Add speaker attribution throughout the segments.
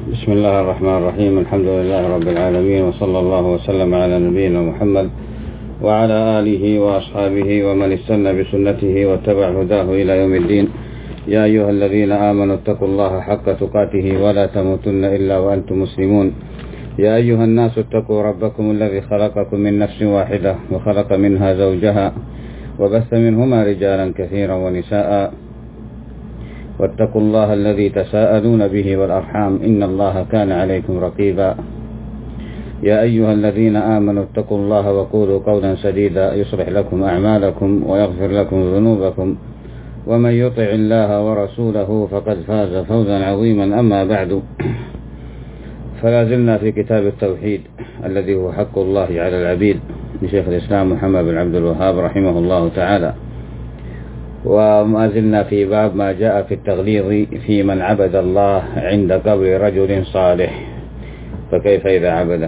Speaker 1: بسم الله الرحمن الرحيم. الحمد لله رب العالمين، وصلى الله وسلم على نبينا محمد وعلى آله وأصحابه ومن استنى بسنته واتبع هداه إلى يوم الدين. يا أيها الذين آمنوا اتقوا الله حق تقاته ولا تموتن إلا وأنتم مسلمون. يا أيها الناس اتقوا ربكم الذي خلقكم من نفس واحدة وخلق منها زوجها وبث منهما رجالا كثيرا ونساء، واتقوا الله الذي تساءلون به والأرحام إن الله كان عليكم رقيبا. يا أيها الذين آمنوا اتقوا الله وقولوا قولا سديدا يصلح لكم أعمالكم ويغفر لكم ذنوبكم، ومن يطع الله ورسوله فقد فاز فوزا عظيما. أما بعد، فلا زلنا في كتاب التوحيد الذي هو حق الله على العبيد لشيخ الإسلام محمد بن عبد الوهاب رحمه الله تعالى، وما زلنا في باب ما جاء في التغليظ في من عبد الله عند قبر رجل صالح، فكيف إذا عبده.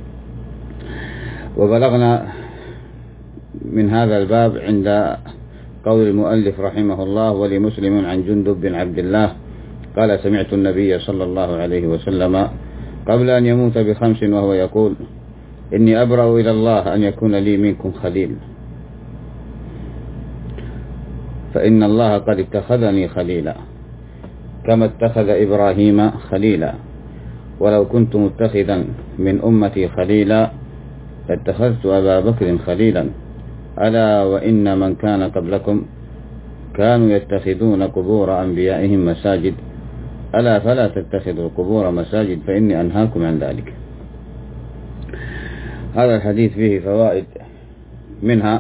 Speaker 1: وبلغنا من هذا الباب عند قول المؤلف رحمه الله: ولمسلم عن جندب بن عبد الله قال: سمعت النبي صلى الله عليه وسلم قبل أن يموت ب5 وهو يقول: إني أبرأ إلى الله أن يكون لي منكم خليل، فإن الله قد اتخذني خليلا كما اتخذ إبراهيم خليلا، ولو كنت متخذا من أمتي خليلا لاتخذت أبا بكر خليلا، ألا وإن من كان قبلكم كانوا يتخذون قبور أنبيائهم مساجد، ألا فلا تتخذوا القبور مساجد فإني أنهاكم عن ذلك. هذا الحديث فيه فوائد، منها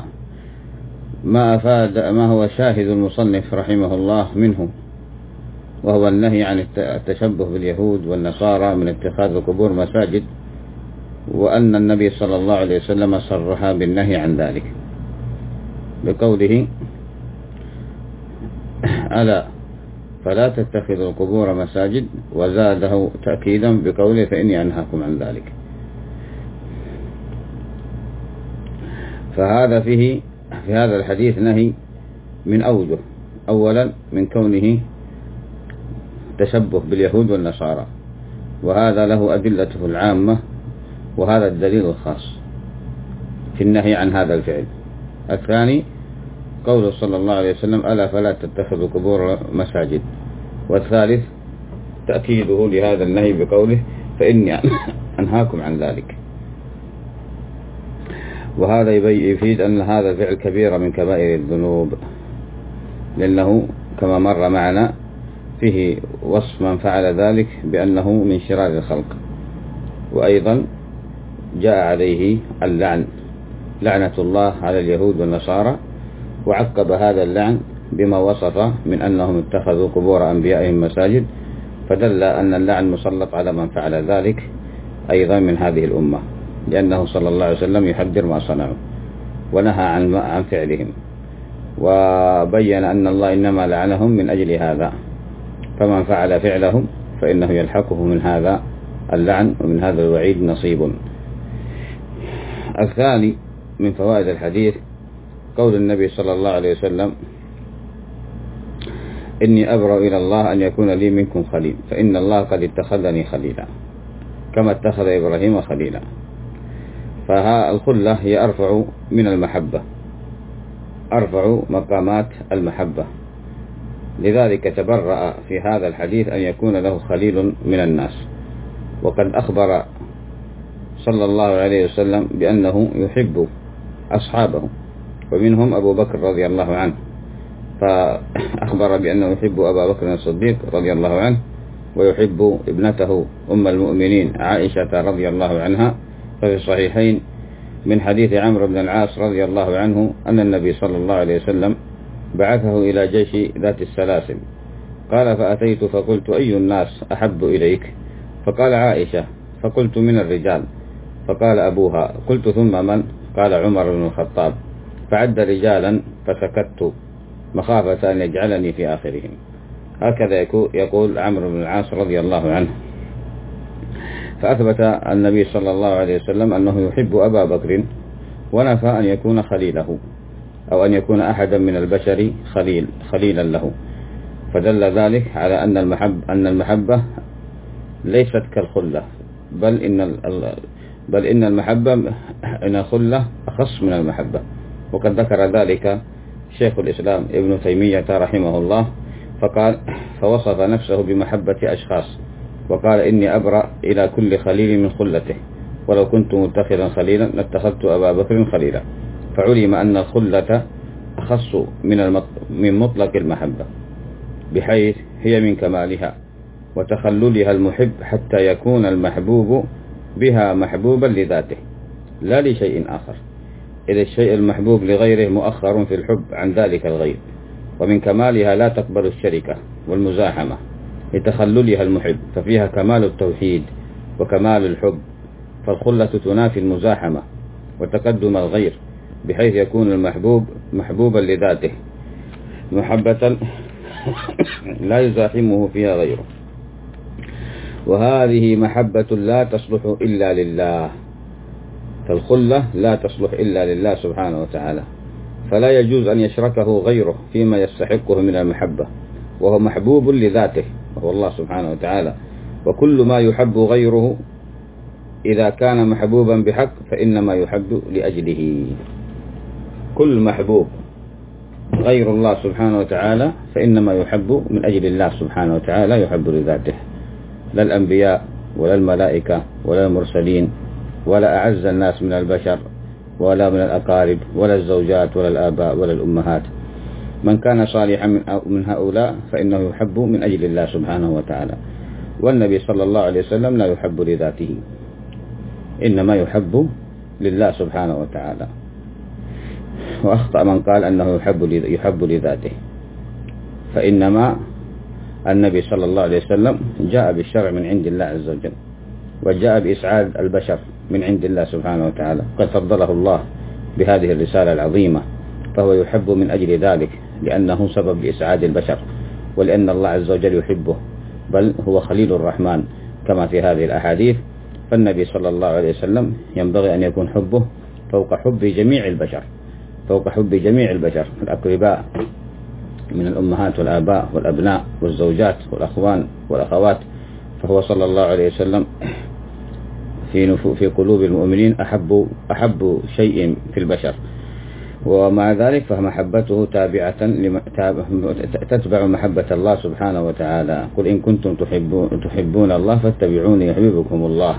Speaker 1: ما هو شاهد المصنف رحمه الله منه، وهو النهي عن التشبه باليهود والنصارى من اتخاذ القبور مساجد، وأن النبي صلى الله عليه وسلم صرح بالنهي عن ذلك بقوله: ألا فلا تتخذوا القبور مساجد، وزاده تأكيدا بقوله: فإني أنهاكم عن ذلك. فهذا في هذا الحديث نهي من أوجه: أولا من كونه تشبه باليهود والنصارى، وهذا له أدلته العامة، وهذا الدليل الخاص في النهي عن هذا الفعل. الثاني قوله صلى الله عليه وسلم: ألا فلا تتخذوا قبور مساجد. والثالث تأكيده لهذا النهي بقوله: فإني أنهاكم عن ذلك. وهذا يفيد أن هذا الفعل كبير من كبائر الذنوب، لأنه كما مر معنا فيه وصف من فعل ذلك بأنه من شرار الخلق، وأيضا جاء عليه اللعن، لعنة الله على اليهود والنصارى، وعقب هذا اللعن بما وصف من أنهم اتخذوا قبور أنبيائهم مساجد، فدل أن اللعن مسلط على من فعل ذلك أيضا من هذه الأمة، لأنه صلى الله عليه وسلم يحذر ما صنعوا ونهى عن فعلهم، وبين أن الله إنما لعنهم من أجل هذا، فمن فعل فعلهم فإنه يلحقه من هذا اللعن ومن هذا الوعيد نصيب. الثاني من فوائد الحديث قول النبي صلى الله عليه وسلم: إني أبرأ إلى الله أن يكون لي منكم خليل، فإن الله قد اتخذني خليلا كما اتخذ إبراهيم خليلا. فها الخلة هي أرفع من المحبة، أرفع مقامات المحبة، لذلك تبرأ في هذا الحديث أن يكون له خليل من الناس. وقد أخبر صلى الله عليه وسلم بأنه يحب أصحابه، ومنهم أبو بكر رضي الله عنه، فأخبر بأنه يحب أبا بكر الصديق رضي الله عنه، ويحب ابنته أم المؤمنين عائشة رضي الله عنها. ففي الصحيحين من حديث عمرو بن العاص رضي الله عنه أن النبي صلى الله عليه وسلم بعثه إلى جيش ذات السلاسل، قال: فأتيت فقلت: أي الناس أحب إليك؟ فقال: عائشة. فقلت: من الرجال؟ فقال: أبوها. قلت: ثم من؟ قال: عمر بن الخطاب. فعد رجالا فسكت مخافة أن يجعلني في آخرهم. هكذا يقول عمرو بن العاص رضي الله عنه. فأثبت النبي صلى الله عليه وسلم أنه يحب أبا بكر، ونفى أن يكون خليله أو أن يكون أحدا من البشر خليلا له، فدل ذلك على أن المحبة ليست كالخلة، بل إن المحبة إن الخلة أخص من المحبة. وقد ذكر ذلك شيخ الإسلام ابن تيمية رحمه الله، فقال: فوصف نفسه بمحبة أشخاص، وقال: إني أبرأ إلى كل خليل من خلته، ولو كنت متخذا خليلا لاتخذت أبا بكر خليلا. فعلم أن الخلة أخص من مطلق المحبة، بحيث هي من كمالها وتخللها المحب حتى يكون المحبوب بها محبوبا لذاته لا لشيء آخر، إذا الشيء المحبوب لغيره مؤخر في الحب عن ذلك الغير. ومن كمالها لا تقبل الشركة والمزاحمة لتخللها المحب، ففيها كمال التوحيد وكمال الحب. فالخلة تنافي المزاحمة وتقدم الغير، بحيث يكون المحبوب محبوبا لذاته محبة لا يزاحمه فيها غيره. وهذه محبة لا تصلح إلا لله، فالخلة لا تصلح إلا لله سبحانه وتعالى، فلا يجوز أن يشركه غيره فيما يستحقه من المحبة، وهو محبوب لذاته وهو الله سبحانه وتعالى. وكل ما يحب غيره إذا كان محبوبا بحق فإنما يحب لأجله. كل محبوب غير الله سبحانه وتعالى فإنما يحب من أجل الله سبحانه وتعالى، يحب لذاته، لا الأنبياء ولا الملائكة ولا المرسلين ولا أعز الناس من البشر ولا من الأقارب ولا الزوجات ولا الآباء ولا الأمهات. من كان صالحا من هؤلاء فإنه يحب من أجل الله سبحانه وتعالى. والنبي صلى الله عليه وسلم لا يحب لذاته، إنما يحب لله سبحانه وتعالى. وأخطأ من قال أنه يحب لذاته، فإنما النبي صلى الله عليه وسلم جاء بالشرع من عند الله عز وجل، وجاء بإسعاد البشر من عند الله سبحانه وتعالى، قد فضله الله بهذه الرسالة العظيمة، فهو يحب من أجل ذلك، لأنه سبب لإسعاد البشر، ولأن الله عز وجل يحبه، بل هو خليل الرحمن كما في هذه الأحاديث. فالنبي صلى الله عليه وسلم ينبغي أن يكون حبه فوق حب جميع البشر، فوق حب جميع البشر الأقرباء من الأمهات والآباء والأبناء والزوجات والأخوان والأخوات. فهو صلى الله عليه وسلم في قلوب المؤمنين أحب شيء في البشر، ومع ذلك فمحبته تتبع محبة الله سبحانه وتعالى. قل إن كنتم تحبون الله فاتبعوني يحببكم الله،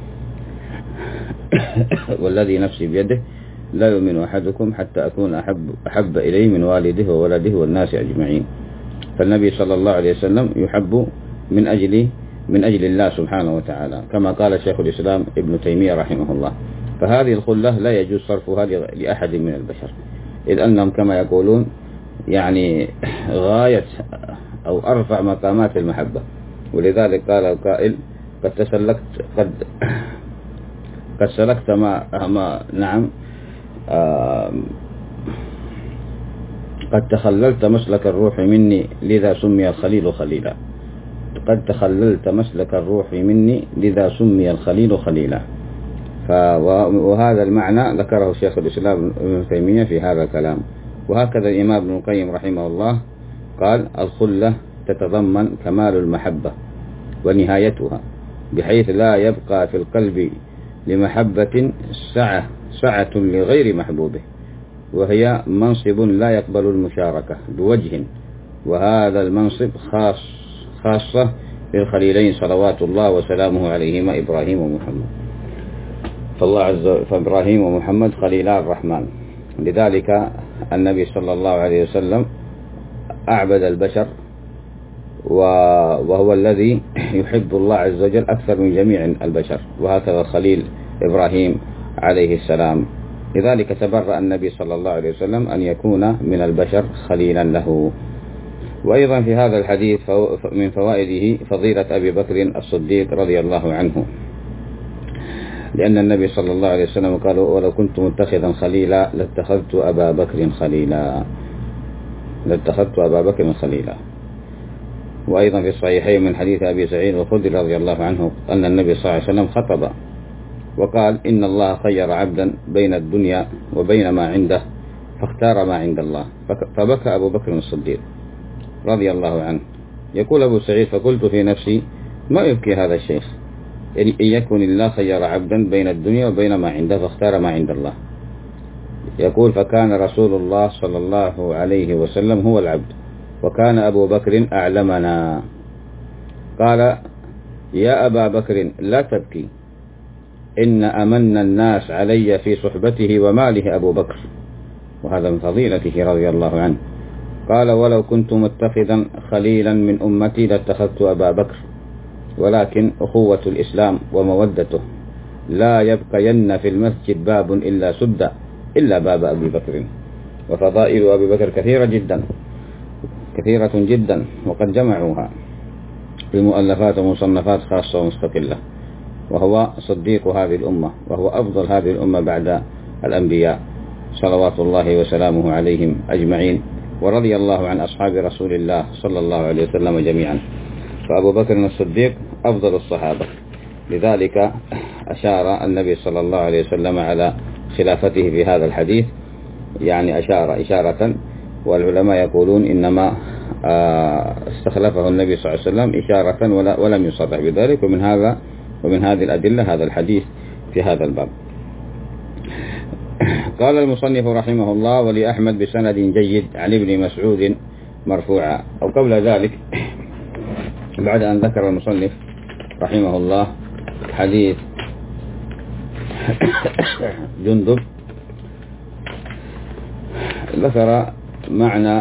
Speaker 1: والذي نفسي بيده لا يؤمن أحدكم حتى أكون أحب إليه من والده وولده والناس أجمعين. فالنبي صلى الله عليه وسلم يحب من أجل الله سبحانه وتعالى، كما قال شيخ الإسلام ابن تيمية رحمه الله. فهذه الخلة لا يجوز صرفها لأحد من البشر، إذ أنهم كما يقولون يعني غاية أو أرفع مقامات المحبة. ولذلك قال القائل: قد سلكت قد تخللت مسلك الروح مني لذا سمي الخليل خليلا. قد تخللت مسلك الروح مني لذا سمي الخليل خليلا. وهذا المعنى ذكره شيخ الإسلام ابن تيمية في هذا الكلام. وهكذا الإمام ابن القيم رحمه الله قال: الخلة تتضمن كمال المحبة ونهايتها، بحيث لا يبقى في القلب لمحبة سعة لغير محبوبه، وهي منصب لا يقبل المشاركة بوجه، وهذا المنصب خاصة للخليلين صلوات الله وسلامه عليهما إبراهيم ومحمد. فإبراهيم ومحمد خليلا الرحمن. لذلك النبي صلى الله عليه وسلم أعبد البشر، وهو الذي يحب الله عز وجل أكثر من جميع البشر، وهكذا الخليل إبراهيم عليه السلام. لذلك تبرأ النبي صلى الله عليه وسلم أن يكون من البشر خليلا له. وأيضا في هذا الحديث من فوائده فضيلة أبي بكر الصديق رضي الله عنه، لأن النبي صلى الله عليه وسلم قال: ولو كنت متخذا خليلا لاتخذت أبا بكر خليلا. وأيضا في الصحيحين من حديث أبي سعيد الخدري رضي الله عنه أن النبي صلى الله عليه وسلم خطب وقال: إن الله خير عبدا بين الدنيا وبين ما عنده فاختار ما عند الله، فبكى أبو بكر الصديق رضي الله عنه. يقول أبو سعيد: فقلت في نفسي: ما يبكي هذا الشيخ. إن يكن الله خير عبدا بين الدنيا وبين ما عنده فاختار ما عند الله. يقول فكان رسول الله صلى الله عليه وسلم هو العبد، وكان أبو بكر أعلمنا. قال يا أبا بكر لا تبكي، إن أمن الناس علي في صحبته وماله أبو بكر، وهذا من فضيلته رضي الله عنه. قال ولو كنت متخذا خليلا من أمتي لاتخذت أبا بكر، ولكن أخوة الإسلام ومودته لا يبقين في المسجد باب إلا سد إلا باب أبي بكر. وفضائل أبي بكر كثيرة جدا، وقد جمعوها في مؤلفات ومصنفات خاصة ومستقلة. وهو صديق هذه الأمة، وهو أفضل هذه الأمة بعد الأنبياء صلوات الله وسلامه عليهم أجمعين. ورضي الله عن أصحاب رسول الله صلى الله عليه وسلم جميعا. فأبو بكر الصديق أفضل الصحابة، لذلك أشار النبي صلى الله عليه وسلم على خلافته في هذا الحديث، يعني أشار إشارة. والعلماء يقولون إنما استخلفه النبي صلى الله عليه وسلم إشارة ولم يصرح بذلك. ومن هذه الأدلة هذا الحديث في هذا الباب. قال المصنف رحمه الله ولأحمد بسند جيد عن ابن مسعود مرفوعا. أو قبل ذلك، بعد أن ذكر المصنف رحمه الله حديث جندب، ذكر معنى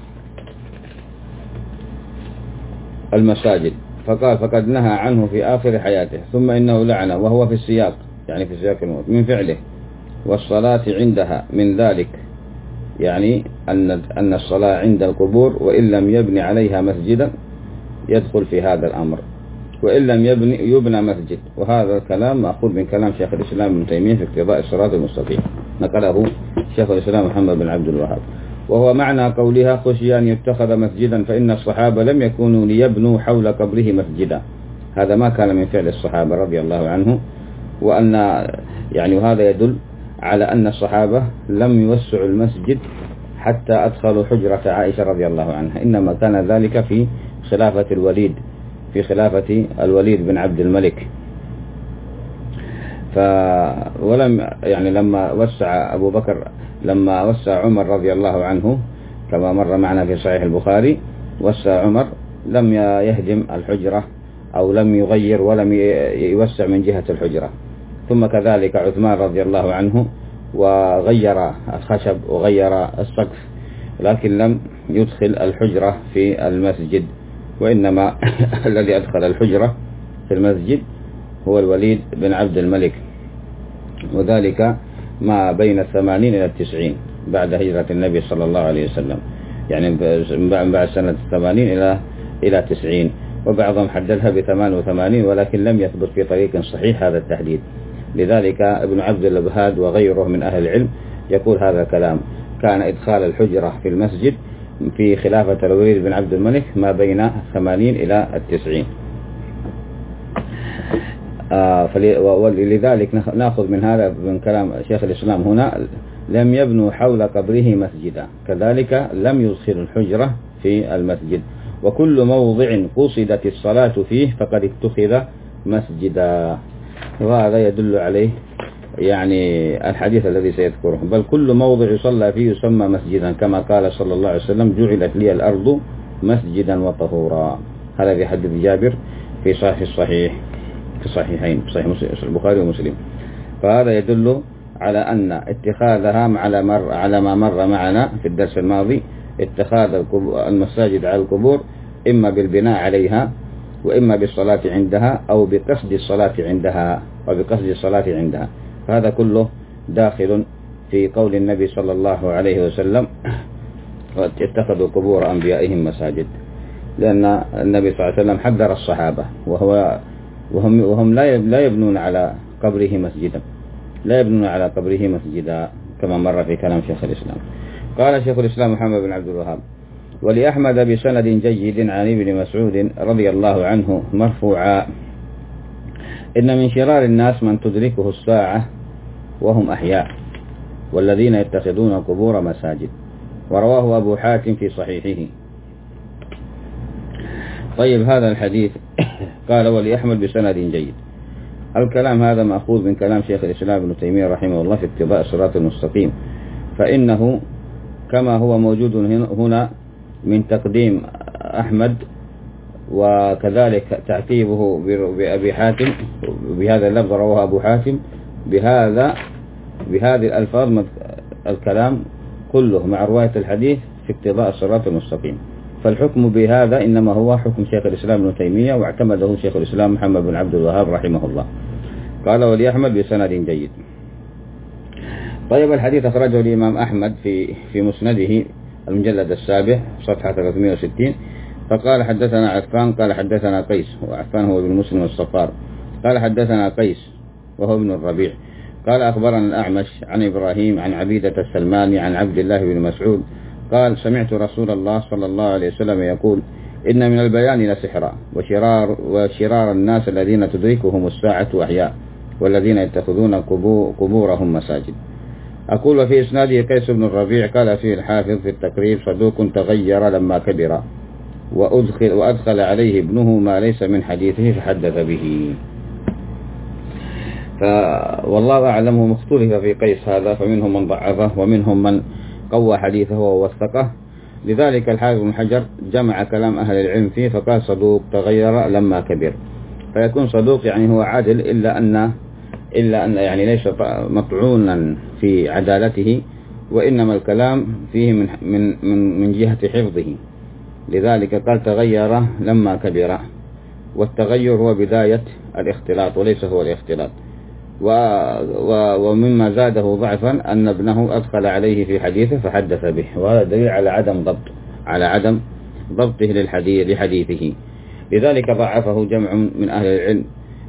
Speaker 1: المساجد فقال فقد نهى عنه في آخر حياته، ثم إنه لعنه، وهو في السياق، يعني في سياق الموت، من فعله والصلاة عندها من ذلك، يعني أن الصلاة عند القبور وإن لم يبني عليها مسجدا يدخل في هذا الأمر، وإن لم يبنى مسجد. وهذا الكلام مأخوذ من كلام شيخ الإسلام ابن تيمية في اقتضاء الصراط المستقيم، نقله شيخ الإسلام محمد بن عبد الوهاب. وهو معنى قولها خشي أن يتخذ مسجدا، فإن الصحابة لم يكونوا ليبنوا حول قبره مسجدا، هذا ما كان من فعل الصحابة رضي الله عنه. وأن يعني وهذا يدل على أن الصحابة لم يوسعوا المسجد حتى أدخلوا حجرة عائشة رضي الله عنها، إنما كان ذلك في خلافة الوليد بن عبد الملك. ولم يعني لما وسع عمر رضي الله عنه كما مر معنا في صحيح البخاري، وسع عمر لم يهدم الحجرة أو لم يغير ولم يوسع من جهة الحجرة. ثم كذلك عثمان رضي الله عنه وغير الخشب وغير السقف، لكن لم يدخل الحجرة في المسجد، وإنما الذي أدخل الحجرة في المسجد هو الوليد بن عبد الملك، وذلك ما بين 80 إلى 90 بعد هجرة النبي صلى الله عليه وسلم، يعني بعد سنة 80 إلى 90. وبعضهم حددها ب88، ولكن لم يثبت في طريق صحيح هذا التحديد. لذلك ابن عبد الوهاب وغيره من أهل العلم يقول هذا كلام، كان إدخال الحجرة في المسجد في خلافة الوليد بن عبد الملك ما بين 80 إلى 90. ولذلك نأخذ من هذا من كلام شيخ الإسلام هنا لم يبنوا حول قبره مسجدا، كذلك لم يدخلوا الحجرة في المسجد. وكل موضع قصدت الصلاة فيه فقد اتخذ مسجدا، وهذا يدل عليه يعني الحديث الذي سيذكره، بل كل موضع يصلى فيه يسمى مسجدا، كما قال صلى الله عليه وسلم جعلت لي الأرض مسجدا وطهورا. هذا في حديث جابر في الصحيحين، صحيح البخاري ومسلم. فهذا يدل على أن اتخاذها على ما مر معنا في الدرس الماضي، اتخاذ المساجد على القبور إما بالبناء عليها وإما بالصلاة عندها أو بقصد الصلاة عندها، فهذا كله داخل في قول النبي صلى الله عليه وسلم اتخذوا قبور أنبيائهم مساجد، لأن النبي صلى الله عليه وسلم حذر الصحابة وهم لا يبنون على قبره مسجدا، كما مر في كلام شيخ الإسلام. قال شيخ الإسلام محمد بن عبد الوهاب ولأحمد بسند جيد عن ابن مسعود رضي الله عنه مرفوعا: إن من شرار الناس من تدركه الساعة وهم أحياء، والذين يتخذون قبور مساجد. ورواه أبو حاتم في صحيحه. طيب، هذا الحديث قال ولأحمد بسند جيد. الكلام هذا مأخوذ من كلام شيخ الإسلام ابن تيمية رحمه الله في اقتضاء الصراط المستقيم، فإنه كما هو موجود هنا من تقديم أحمد وكذلك تعقيبه بأبي حاتم بهذا اللفظ رواه أبو حاتم بهذه الألفاظ، الكلام كله مع رواية الحديث في اقتضاء الصراط المستقيم. فالحكم بهذا إنما هو حكم شيخ الإسلام ابن تيمية، واعتمده شيخ الإسلام محمد بن عبد الوهاب رحمه الله. قال ولأحمد بسند جيد. طيب الحديث أخرجه الإمام أحمد في مسنده المجلد السابع صفحة 360. فقال حدثنا عفان قال حدثنا قيس، وعفان هو ابن مسلم الصفار، قال حدثنا قيس وهو ابن الربيع قال أخبرنا الأعمش عن إبراهيم عن عبيدة السلماني عن عبد الله بن مسعود قال سمعت رسول الله صلى الله عليه وسلم يقول إن من البيان لسحرا وشرار الناس الذين تدركهم الساعة أحياء والذين يتخذون قبورهم مساجد. أقول وفي إسناده قيس بن الربيع قال فيه الحافظ في التقريب صدوق تغير لما كبر وأدخل عليه ابنه ما ليس من حديثه فحدث به. والله أعلم مختلف في قيس هذا، فمنهم من ضعفه ومنهم من قوى حديثه ووثقه. لذلك الحافظ بن حجر جمع كلام أهل العلم فيه فقال صدوق تغير لما كبر، فيكون صدوق يعني هو عادل إلا أن يعني ليس مطعونا في عدالته، وإنما الكلام فيه من جهة حفظه. لذلك قال تغير لما كبر، والتغير هو بداية الاختلاط وليس هو الاختلاط. ومما زاده ضعفا أن ابنه أدخل عليه في حديثه فحدث به، وهذا دليل على عدم ضبطه لحديثه. لذلك ضعفه جمع من أهل العلم.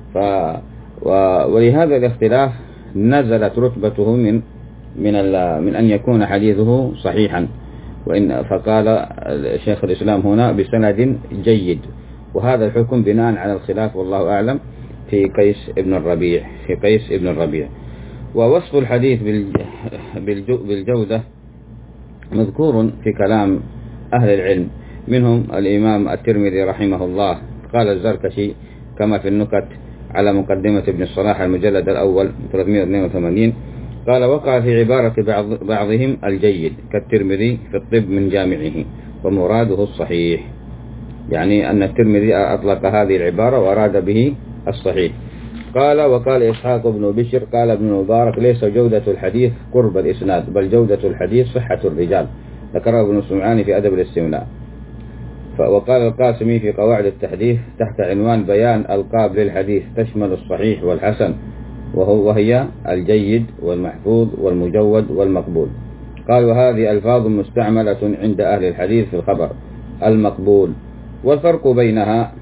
Speaker 1: ولهذا الاختلاف نزلت رتبته من أن يكون حديثه صحيحا، فقال شيخ الإسلام هنا بسند جيد، وهذا الحكم بناء على الخلاف والله أعلم في قيس ابن الربيع. ووصف الحديث بالجودة مذكور في كلام أهل العلم، منهم الإمام الترمذي رحمه الله قال الزركشي كما في النكت على مقدمة ابن الصلاح المجلد الأول 382 قال وقع في عبارة بعضهم الجيد كالترمذي في الطب من جامعه ومراده الصحيح، يعني أن الترمذي أطلق هذه العبارة وأراد به الصحيح. وقال إسحاق بن بشر قال ابن مبارك ليس جودة الحديث قرب الإسناد بل جودة الحديث صحة الرجال، ذكره ابن سمعان في أدب الاستملاء. وقال القاسمي في قواعد التحديث تحت عنوان بيان ألقاب للحديث تشمل الصحيح والحسن وهي الجيد والمحفوظ والمجود والمقبول. قال وهذه ألفاظ مستعملة عند أهل الحديث في الخبر المقبول، والفرق بينها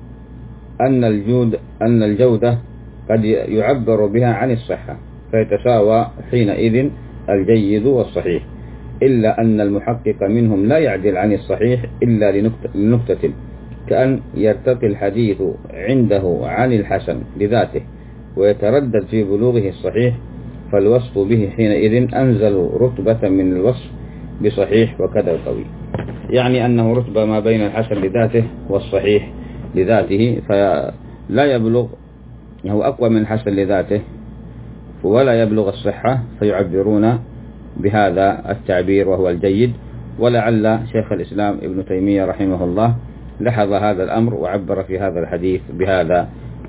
Speaker 1: أن الجودة قد يعبر بها عن الصحة فيتساوى حينئذ الجيد والصحيح، إلا أن المحقق منهم لا يعدل عن الصحيح إلا لنكتة، كأن يرتقي الحديث عنده عن الحسن لذاته ويتردد في بلوغه الصحيح، فالوصف به حينئذ أنزل رتبة من الوصف بصحيح وكذا القوي، يعني أنه رتبة ما بين الحسن لذاته والصحيح لذاته، فلا يبلغ، هو أقوى من الحسن لذاته ولا يبلغ الصحة، فيعبرون بهذا التعبير وهو الجيد. ولعل شيخ الإسلام ابن تيمية رحمه الله لاحظ هذا الأمر وعبر في هذا الحديث بهذا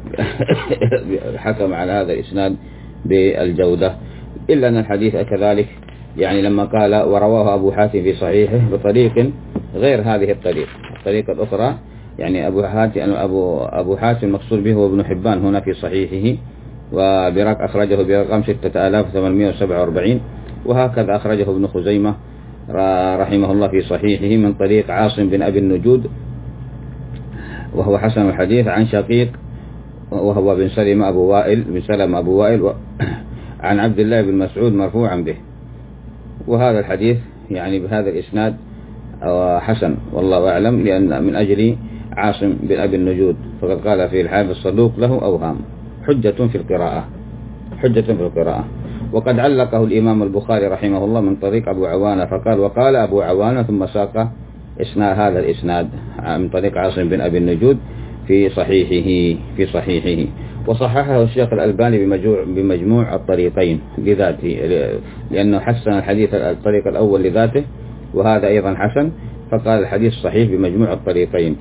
Speaker 1: حكم على هذا الإسناد بالجودة، إلا أن الحديث كذلك يعني لما قال ورواه أبو حاتم في صحيحه بطريق غير هذه الطريقة الأخرى، يعني أبو حاتم المقصود به هو ابن حبان هنا في صحيحه، أخرجه برقم 6847، وهكذا أخرجه ابن خزيمة رحمه الله في صحيحه من طريق عاصم بن أبي النجود وهو حسن الحديث عن شقيق وهو بن سلم أبو وائل عن عبد الله بن مسعود مرفوعا به. وهذا الحديث يعني بهذا الإسناد حسن والله أعلم، لأن من أجل عاصم بن أبي النجود فقد قال فيه الحافظ الصدوق له أوهام حجة في القراءة. وقد علقه الإمام البخاري رحمه الله من طريق أبو عوانة فقال وقال أبو عوانة ثم ساق هذا الإسناد من طريق عاصم بن أبي النجود في صحيحه وصححه الشيخ الألباني بمجموع الطريقين لذاته، لأنه حسن الحديث الطريق الأول لذاته وهذا أيضا حسن، فقال الحديث صحيح بمجموع الطريقين.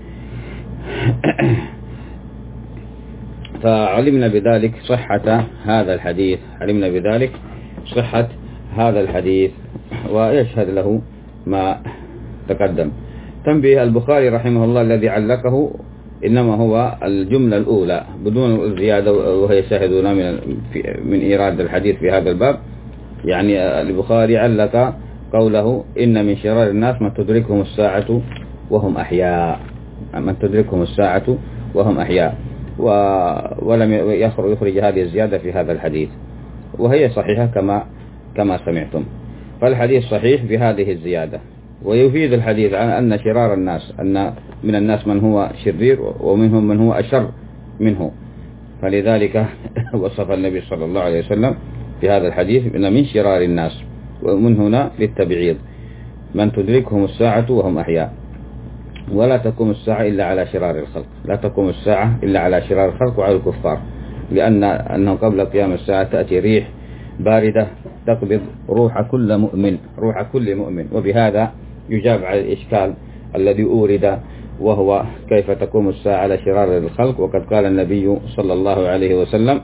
Speaker 1: فعلمنا بذلك صحة هذا الحديث ويشهد له ما تقدم. تنبيه البخاري رحمه الله الذي علقه إنما هو الجملة الأولى بدون الزيادة، وهي شاهدون من إيراد الحديث في هذا الباب. يعني البخاري علق قوله إن من شرار الناس من تدركهم الساعة وهم أحياء، ولم يخرج هذه الزيادة في هذا الحديث، وهي صحيحة كما سمعتم. فالحديث صحيح بهذه الزيادة. ويفيد الحديث عن أن شرار الناس، أن من الناس من هو شرير ومنهم من هو أشر منه، فلذلك وصف النبي صلى الله عليه وسلم في هذا الحديث إن من شرار الناس، ومن هنا للتبعيض، من تدركهم الساعة وهم أحياء. ولا تقوم الساعة إلا على شرار الخلق وعلى الكفار، لأنه قبل قيام الساعة تأتي ريح باردة تقبض روح كل مؤمن. وبهذا يجاب على الإشكال الذي أورد، وهو كيف تقوم الساعة على شرار الخلق، وقد قال النبي صلى الله عليه وسلم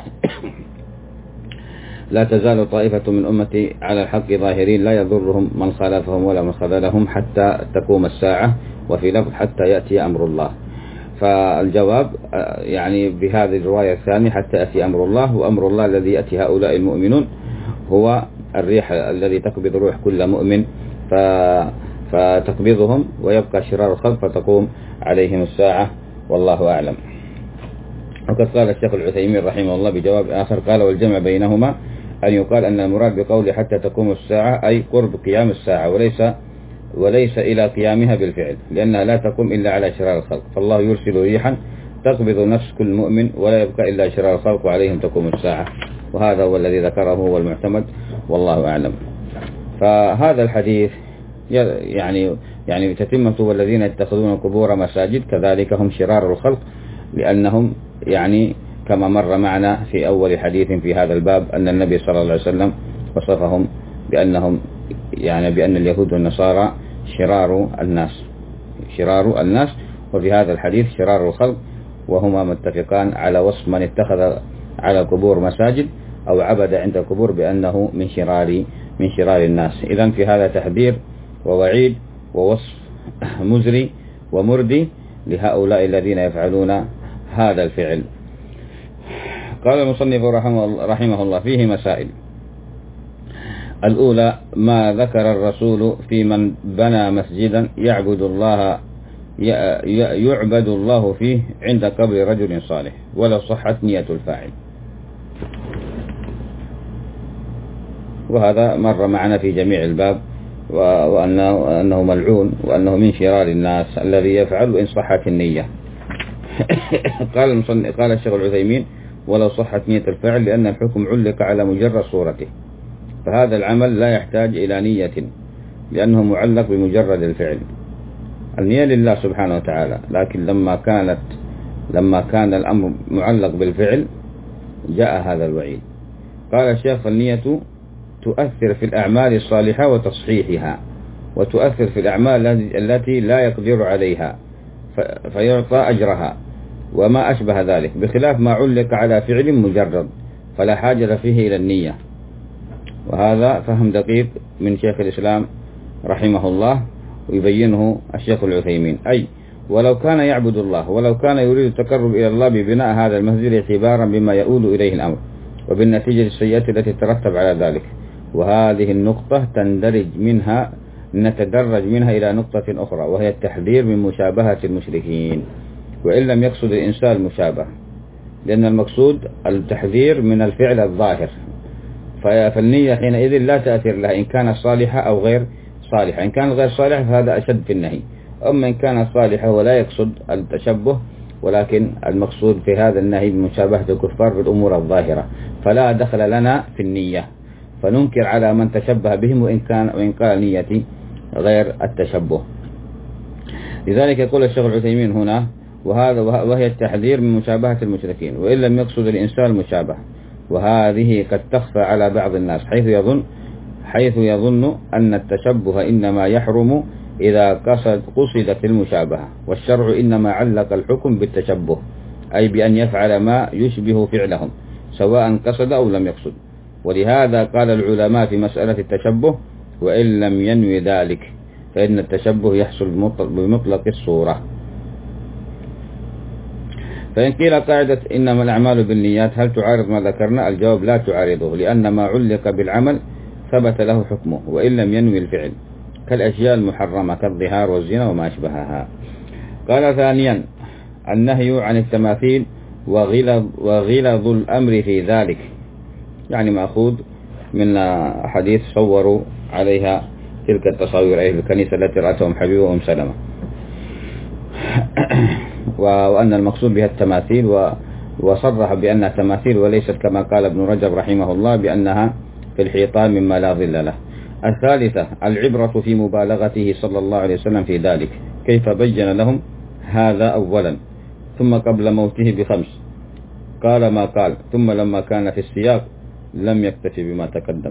Speaker 1: لا تزال طائفة من أمتي على الحق ظاهرين لا يضرهم من خالفهم ولا من خذلهم حتى تقوم الساعة، وفي لفظ حتى يأتي أمر الله. فالجواب يعني بهذه الرواية الثانية حتى يأتي أمر الله، وأمر الله الذي يأتي هؤلاء المؤمنون هو الريح الذي تقبض روح كل مؤمن فتقبضهم، ويبقى شرار الخلق فتقوم عليهم الساعة، والله أعلم. وقد قال الشيخ العثيمين رحمه الله بجواب آخر قال والجمع بينهما أن يقال أن المراد بقوله حتى تقوم الساعة أي قرب قيام الساعة، وليس إلى قيامها بالفعل، لأنها لا تقوم إلا على شرار الخلق، فالله يرسل ريحا تقبض نفس كل مؤمن ولا يبقى إلا شرار الخلق وعليهم تقوم الساعة. وهذا هو الذي ذكره هو المعتمد، والله أعلم. فهذا الحديث يعني تتمة والذين يتخذون قبور مساجد كذلك هم شرار الخلق، لأنهم يعني كما مر معنا في أول حديث في هذا الباب أن النبي صلى الله عليه وسلم وصفهم بأن اليهود والنصارى شرار الناس، وفي هذا الحديث شرار الخلق، وهما متفقان على وصف من اتخذ على القبور مساجد أو عبد عند القبور بأنه من شرار الناس. إذن في هذا تحذير ووعيد ووصف مزري ومردي لهؤلاء الذين يفعلون هذا الفعل. قال المصنف رحمه الله فيه مسائل. الأولى ما ذكر الرسول في من بنى مسجدا يعبد الله فيه عند قبر رجل صالح ولو صحت نية الفاعل، وهذا مر معنا في جميع الباب، وأنه ملعون وأنه من شرار الناس الذي يفعل إن صحت النية. قال الشيخ العثيمين ولو صحت نية الفعل لأن الحكم علق على مجرد صورته، فهذا العمل لا يحتاج إلى نية لأنه معلق بمجرد الفعل. النية لله سبحانه وتعالى، لكن لما كان الأمر معلق بالفعل جاء هذا الوعيد. قال الشيخ النية تؤثر في الأعمال الصالحة وتصحيحها، وتؤثر في الأعمال التي لا يقدر عليها فيعطى أجرها وما أشبه ذلك، بخلاف ما علق على فعل مجرد فلا حاجة فيه إلى النية. وهذا فهم دقيق من شيخ الإسلام رحمه الله، ويبينه الشيخ العثيمين، أي ولو كان يعبد الله ولو كان يريد التقرب إلى الله ببناء هذا المسجد اعتبارا بما يؤول إليه الأمر وبالنتيجة السيئة التي تترتب على ذلك. وهذه النقطة نتدرج منها إلى نقطة أخرى، وهي التحذير من مشابهة المشركين، وإن لم يقصد الإنسان المشابهة، لأن المقصود التحذير من الفعل الظاهر، فالنية حينئذ لا تأثير لها إن كانت صالحة أو غير صالحة. إن كانت غير صالحة فهذا أشد في النهي، أما إن كانت صالحة ولا يقصد التشبه ولكن المقصود في هذا النهي بمشابهة الكفار في الأمور الظاهرة، فلا دخل لنا في النية، فننكر على من تشبه بهم وإن قال نيتي غير التشبه. لذلك يقول الشيخ العثيمين هنا وهي التحذير من مشابهة المشركين، وإن لم يقصد الإنسان المشابهة، وهذه قد تخفى على بعض الناس حيث يظن أن التشبه إنما يحرم إذا قصدت المشابهة، والشرع إنما علق الحكم بالتشبه، أي بأن يفعل ما يشبه فعلهم سواء قصد أو لم يقصد. ولهذا قال العلماء في مسألة التشبه: وإن لم ينوي ذلك فإن التشبه يحصل بمطلق الصورة. فإن قيل قاعدة إنما الأعمال بالنيات هل تعارض ما ذكرنا؟ الجواب: لا تعارضه، لأن ما علق بالعمل ثبت له حكمه وإن لم ينوي الفعل، كالأشياء المحرمة كالظهار والزنا وما أشبهها. قال ثانيا: النهي عن التماثيل وغلظ الأمر في ذلك، يعني مأخوذ من حديث صوروا عليها تلك التصاوير أي الكنيسة التي رأتهم حبيب وأم سلمة، وأن المقصود بها التماثيل، وصرح بأنها تماثيل وليست كما قال ابن رجب رحمه الله بأنها في الحيطان مما لا ظل له. الثالثة: العبرة في مبالغته صلى الله عليه وسلم في ذلك، كيف بين لهم هذا أولا، ثم قبل موته ب5 قال ما قال، ثم لما كان في السياق لم يكتفي بما تقدم.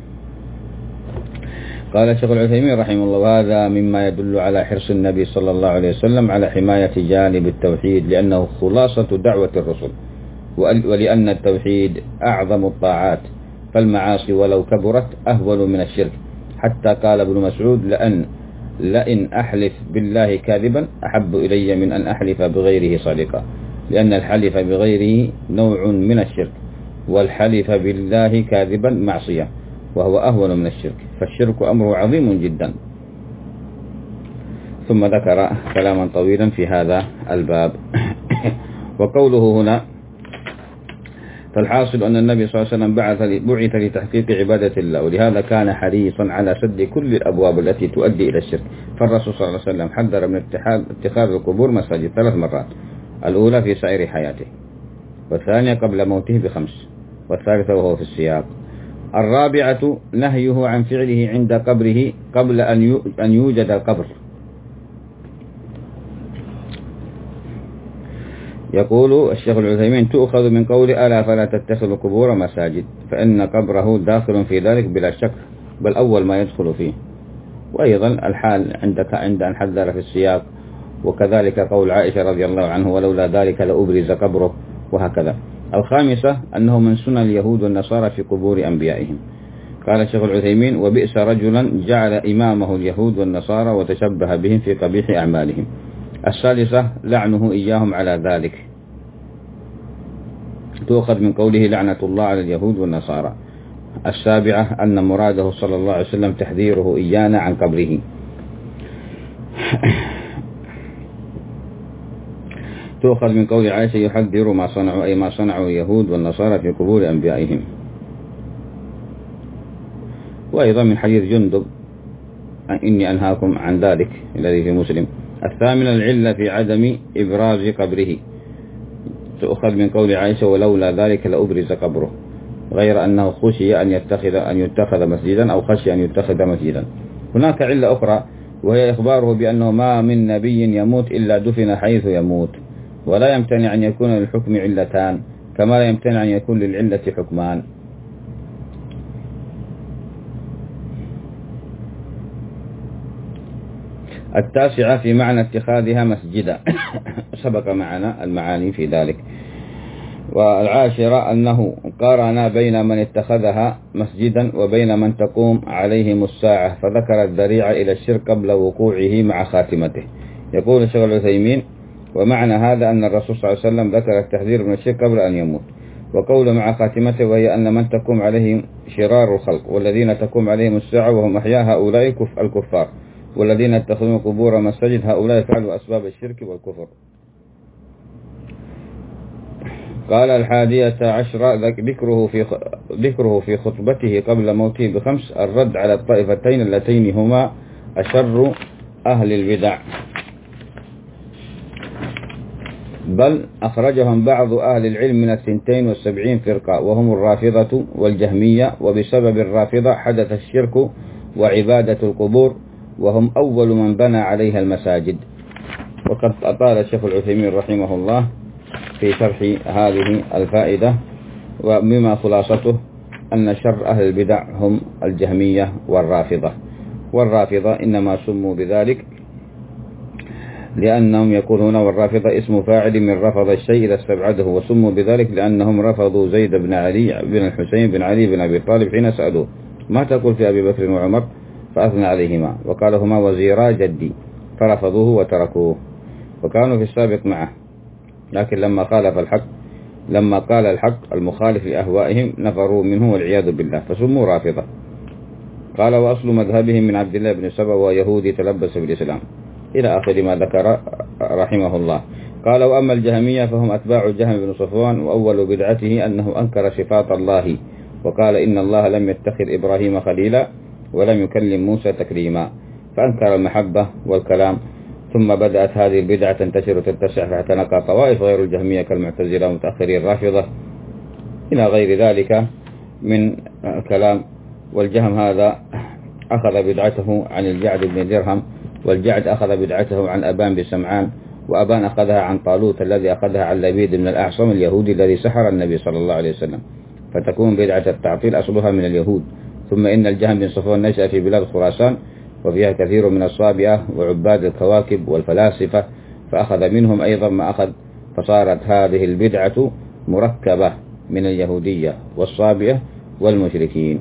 Speaker 1: قال الشيخ العثيمين رحمه الله: وهذا مما يدل على حرص النبي صلى الله عليه وسلم على حماية جانب التوحيد، لأنه خلاصة دعوة الرسل، ولأن التوحيد أعظم الطاعات، فالمعاصي ولو كبرت أهون من الشرك، حتى قال ابن مسعود: لئن أحلف بالله كاذبا أحب إلي من أن أحلف بغيره صادقا، لأن الحلف بغيره نوع من الشرك، والحلف بالله كاذبا معصية وهو أهون من الشرك، فالشرك أمره عظيم جدا. ثم ذكر كلاما طويلا في هذا الباب. وقوله هنا: فالحاصل أن النبي صلى الله عليه وسلم بعث لتحقيق عبادة الله، ولهذا كان حريصا على سد كل الأبواب التي تؤدي إلى الشرك. فالرسول صلى الله عليه وسلم حذر من اتخاذ القبور مساجد 3 مرات، الأولى في سائر حياته، والثانية قبل موته ب5، والثالثة وهو في السياق. الرابعة: نهيه عن فعله عند قبره قبل أن يوجد القبر. يقول الشيخ العثيمين: تؤخذ من قول ألا فلا تتخذوا قبور مساجد، فإن قبره داخل في ذلك بلا شك، بل أول ما يدخل فيه. وأيضا الحال عند أن حذر في السياق، وكذلك قول عائشة رضي الله عنه: ولولا ذلك لأبرز قبره، وهكذا. الخامسة: أنه من سنن اليهود والنصارى في قبور أنبيائهم. قال الشيخ العثيمين: وبئس رجلا جعل إمامه اليهود والنصارى وتشبه بهم في قبيح أعمالهم. السادسة: لعنه إياهم على ذلك، تؤخذ من قوله: لعنة الله على اليهود والنصارى. السابعة: أن مراده صلى الله عليه وسلم تحذيره إيانا عن قبره. تؤخذ من قول عائشة: يحذر ما صنعوا، أي ما صنعوا اليهود والنصارى في قبور أنبيائهم. وأيضا من حديث جندب: إني أنهاكم عن ذلك، الذي في مسلم. الثامنة: العلة في عدم إبراز قبره، تؤخذ من قول عائشة: ولولا ذلك لأبرز قبره، غير أنه خشي أن يتخذ مسجدا، أو خشي أن يتخذ مسجدا. هناك علة أخرى، وهي إخباره بأنه ما من نبي يموت إلا دفن حيث يموت، ولا يمتنع أن يكون للحكم علتان، كما لا يمتنع أن يكون للعلة حكمان. التاسعة: في معنى اتخاذها مسجدا، سبق معنا المعاني في ذلك. والعاشرة: أنه قارن بين من اتخذها مسجدا وبين من تقوم عليهم الساعة، فذكر الذريعة إلى الشرك قبل وقوعه مع خاتمته. يقول الشيخ العثيمين: ومعنى هذا أن الرسول صلى الله عليه وسلم ذكر التحذير من الشرك قبل أن يموت، وقول مع خاتمته، وهي أن من تقوم عليهم شرار الخلق، والذين تقوم عليهم الساعة وهم أحياء هؤلاء الكفار، والذين يتخذون قبور مساجد هؤلاء فعلوا أسباب الشرك والكفر. قال 11: ذكره في خطبته قبل موته ب5 الرد على الطائفتين اللتين هما أشر أهل البدع، بل أخرجهم بعض أهل العلم من 72 فرقة، وهم الرافضة والجهمية، وبسبب الرافضة حدث الشرك وعبادة القبور، وهم أول من بنى عليها المساجد. وقد أطال الشيخ العثيمين رحمه الله في شرح هذه الفائدة، ومما خلاصته أن شر أهل البدع هم الجهمية والرافضة. والرافضة إنما سموا بذلك لأنهم يقولون والرافضة اسم فاعل من رفض الشيء إذا استبعده، وسموا بذلك لأنهم رفضوا زيد بن علي بن الحسين بن علي بن أبي طالب حين سألوه ما تقول في أبي بكر وعمر فأثنى عليهما وقال هما وزيرا جدي، فرفضوه وتركوه وكانوا في السابق معه، لكن لما قال الحق المخالف لأهوائهم نفروا منه والعياذ بالله فسموا رافضة. قال وأصل مذهبهم من عبد الله بن سبأ ويهودي تلبس بالإسلام إلى آخر ما ذكر رحمه الله. قال وأما الجهمية فهم أتباع جهم بن صفوان، وأول بدعته أنه أنكر صفات الله وقال إن الله لم يتخذ إبراهيم خليلا ولم يكلم موسى تكليما، فأنكر المحبة والكلام. ثم بدأت هذه البدعة تنتشر وتتسع فاعتنقها طوائف غير الجهمية كالمعتزلة ومتأخري الرافضة إلى غير ذلك من الكلام. والجهم هذا أخذ بدعته عن الجعد بن درهم، والجعد أخذ بدعته عن أبان بن سمعان، وأبان أخذها عن طالوت الذي أخذها عن لبيد بن الأعصم اليهودي الذي سحر النبي صلى الله عليه وسلم، فتكون بدعة التعطيل أصلها من اليهود. ثم إن الجهم بن صفوان نشأ في بلاد خراسان وفيها كثير من الصابئة وعباد الكواكب والفلاسفة، فأخذ منهم أيضا ما أخذ، فصارت هذه البدعة مركبة من اليهودية والصابئة والمشركين.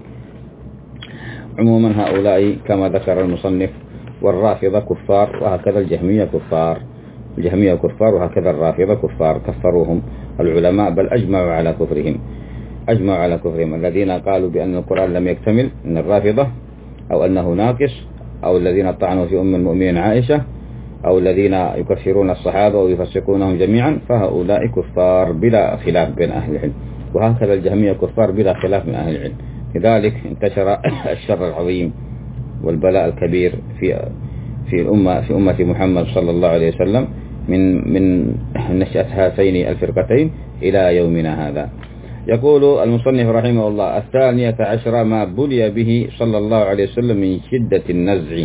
Speaker 1: عموما هؤلاء كما ذكر المصنف والرافضة كفار، وهكذا الجهمية كفار وهكذا الرافضة كفار، كفروهم العلماء بل أجمعوا على كفرهم الذين قالوا بأن القرآن لم يكتمل من الرافضة، أو أنه ناقص، أو الذين طعنوا في أم المؤمنين عائشة، أو الذين يكفرون الصحابة ويفسقونهم جميعا، فهؤلاء كفار بلا خلاف بين أهل العلم، وهكذا الجهمية كفار بلا خلاف من أهل العلم. لذلك انتشر الشر العظيم والبلاء الكبير في أمة محمد صلى الله عليه وسلم من نشأة هاتين الفرقتين إلى يومنا هذا. يقول المصنف رحمه الله 12 ما بلي به صلى الله عليه وسلم من شدة النزع.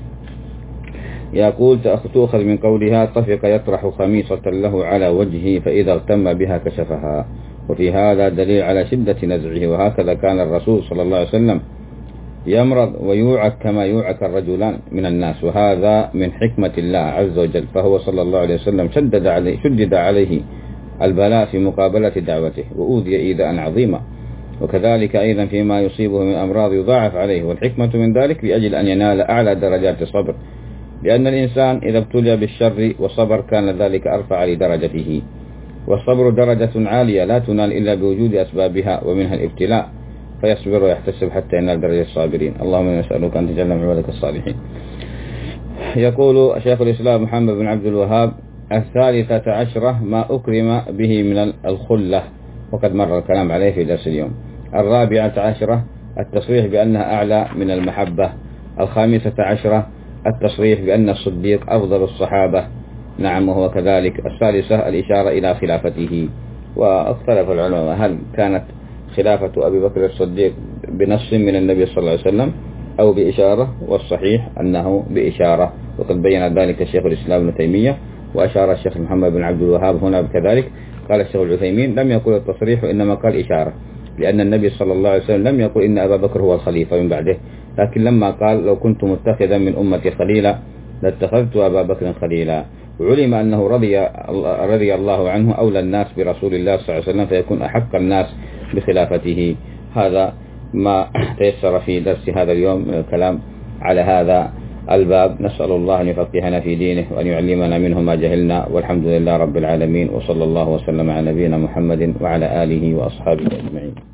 Speaker 1: يقول تأخذ من قولها طفق يطرح خميصة له على وجهه فإذا اغتم بها كشفها، وفي هذا دليل على شدة نزعه. وهكذا كان الرسول صلى الله عليه وسلم يمرض ويوعك كما يوعك الرجلان من الناس، وهذا من حكمة الله عز وجل، فهو صلى الله عليه وسلم شدد عليه البلاء في مقابلة دعوته وأوذي إيذاء عظيما، وكذلك أيضا فيما يصيبه من أمراض يضاعف عليه، والحكمة من ذلك لأجل أن ينال أعلى درجات الصبر، لأن الإنسان إذا ابتلي بالشر وصبر كان ذلك أرفع لدرجته، والصبر درجة عالية لا تنال إلا بوجود أسبابها ومنها الابتلاء، فيصبر ويحتسب حتى ينال درجة الصابرين. اللهم نسألك أن تجعلنا من عبادك الصالحين. يقول شيخ الإسلام محمد بن عبد الوهاب 13 ما أكرم به من الخلة، وقد مر الكلام عليه في درس اليوم. 14 التصريح بأنها أعلى من المحبة. 15 التصريح بأن الصديق أفضل الصحابة، نعم وهو كذلك. 16 الإشارة إلى خلافته، واختلف العلماء هل كانت خلافة أبي بكر الصديق بنص من النبي صلى الله عليه وسلم أو بإشارة، والصحيح أنه بإشارة، وقد بين ذلك الشيخ الإسلام ابن تيمية، وأشار الشيخ محمد بن عبد الوهاب هنا بكذلك. قال الشيخ العثيمين لم يقل التصريح وإنما قال إشارة، لأن النبي صلى الله عليه وسلم لم يقل إن أبا بكر هو الخليفة من بعده، لكن لما قال لو كنت متخذا من أمتي خليلا لاتخذت أبا بكر خليلا، وعلم أنه رضي الله عنه أولى الناس برسول الله صلى الله عليه وسلم، فيكون أحق الناس بخلافته. هذا ما تيسر في درس هذا اليوم من الكلام على هذا الباب. نسأل الله أن يفقهنا في دينه وأن يعلمنا منه ما جهلنا، والحمد لله رب العالمين، وصلى الله وسلم على نبينا محمد وعلى آله وأصحابه أجمعين.